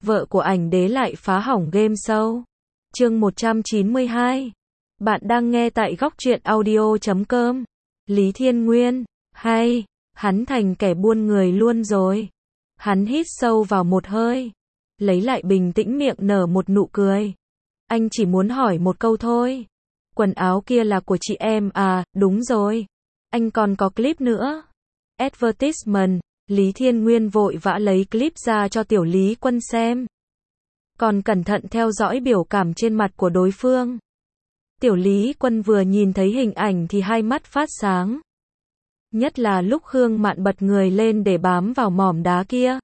vợ của ảnh đế lại phá hỏng game show. Chương 192. Bạn đang nghe tại góc truyện audio.com. Lý Thiên Nguyên, hay, hắn thành kẻ buôn người luôn rồi. Hắn hít sâu vào một hơi, lấy lại bình tĩnh, miệng nở một nụ cười. Anh chỉ muốn hỏi một câu thôi. Quần áo kia là của chị em à? Đúng rồi. Anh còn có clip nữa. Advertisement. Lý Thiên Nguyên vội vã lấy clip ra cho Tiểu Lý Quân xem. Còn cẩn thận theo dõi biểu cảm trên mặt của đối phương. Tiểu Lý Quân vừa nhìn thấy hình ảnh thì hai mắt phát sáng. Nhất là lúc Khương Mạn bật người lên để bám vào mỏm đá kia.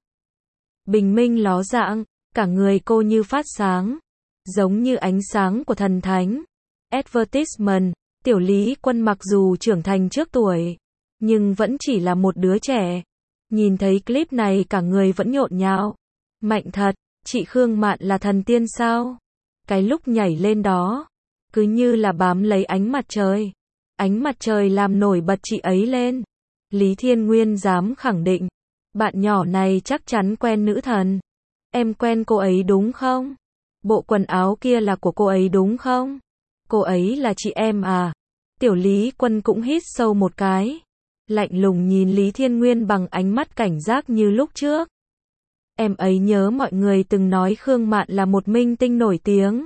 Bình minh ló dạng, cả người cô như phát sáng. Giống như ánh sáng của thần thánh. Advertisement. Tiểu Lý Quân mặc dù trưởng thành trước tuổi, nhưng vẫn chỉ là một đứa trẻ. Nhìn thấy clip này cả người vẫn nhộn nhạo. Mạnh thật, chị Khương Mạn là thần tiên sao? Cái lúc nhảy lên đó, cứ như là bám lấy ánh mặt trời. Ánh mặt trời làm nổi bật chị ấy lên. Lý Thiên Nguyên dám khẳng định, bạn nhỏ này chắc chắn quen nữ thần. Em quen cô ấy đúng không? Bộ quần áo kia là của cô ấy đúng không? Cô ấy là chị em à? Tiểu Lý Quân cũng hít sâu một cái. Lạnh lùng nhìn Lý Thiên Nguyên bằng ánh mắt cảnh giác như lúc trước. Em ấy nhớ mọi người từng nói Khương Mạn là một minh tinh nổi tiếng.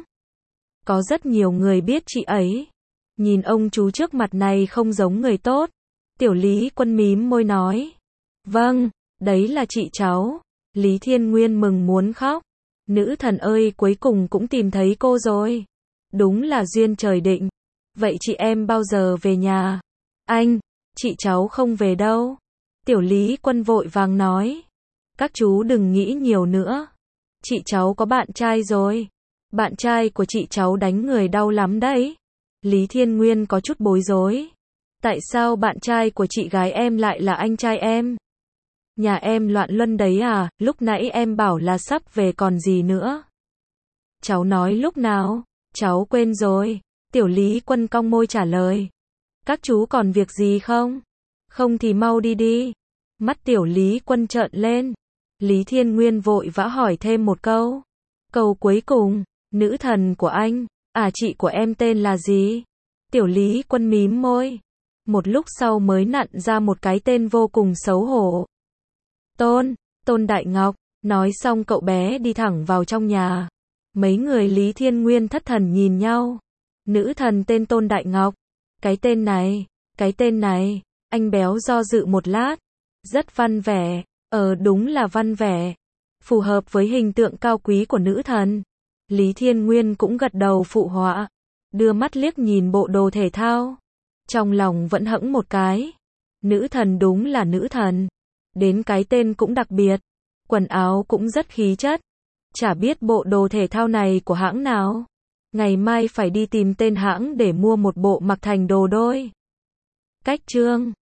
Có rất nhiều người biết chị ấy. Nhìn ông chú trước mặt này không giống người tốt. Tiểu Lý Quân mím môi nói. Vâng, đấy là chị cháu. Lý Thiên Nguyên mừng muốn khóc. Nữ thần ơi, cuối cùng cũng tìm thấy cô rồi. Đúng là duyên trời định. Vậy chị em bao giờ về nhà? Anh, chị cháu không về đâu. Tiểu Lý Quân vội vàng nói. Các chú đừng nghĩ nhiều nữa. Chị cháu có bạn trai rồi. Bạn trai của chị cháu đánh người đau lắm đấy. Lý Thiên Nguyên có chút bối rối. Tại sao bạn trai của chị gái em lại là anh trai em? Nhà em loạn luân đấy à? Lúc nãy em bảo là sắp về còn gì nữa. Cháu nói lúc nào? Cháu quên rồi. Tiểu Lý Quân cong môi trả lời. Các chú còn việc gì không? Không thì mau đi đi. Mắt Tiểu Lý Quân trợn lên. Lý Thiên Nguyên vội vã hỏi thêm một câu. Câu cuối cùng, nữ thần của anh, à chị của em tên là gì? Tiểu Lý Quân mím môi. Một lúc sau mới nặn ra một cái tên vô cùng xấu hổ. Tôn Đại Ngọc. Nói xong cậu bé đi thẳng vào trong nhà. Mấy người Lý Thiên Nguyên thất thần nhìn nhau. Nữ thần tên Tôn Đại Ngọc. Cái tên này, anh béo do dự một lát. Rất văn vẻ, đúng là văn vẻ. Phù hợp với hình tượng cao quý của nữ thần. Lý Thiên Nguyên cũng gật đầu phụ họa. Đưa mắt liếc nhìn bộ đồ thể thao. Trong lòng vẫn hững một cái. Nữ thần đúng là nữ thần. Đến cái tên cũng đặc biệt. Quần áo cũng rất khí chất. Chả biết bộ đồ thể thao này của hãng nào. Ngày mai phải đi tìm tên hãng để mua một bộ mặc thành đồ đôi. Cách chương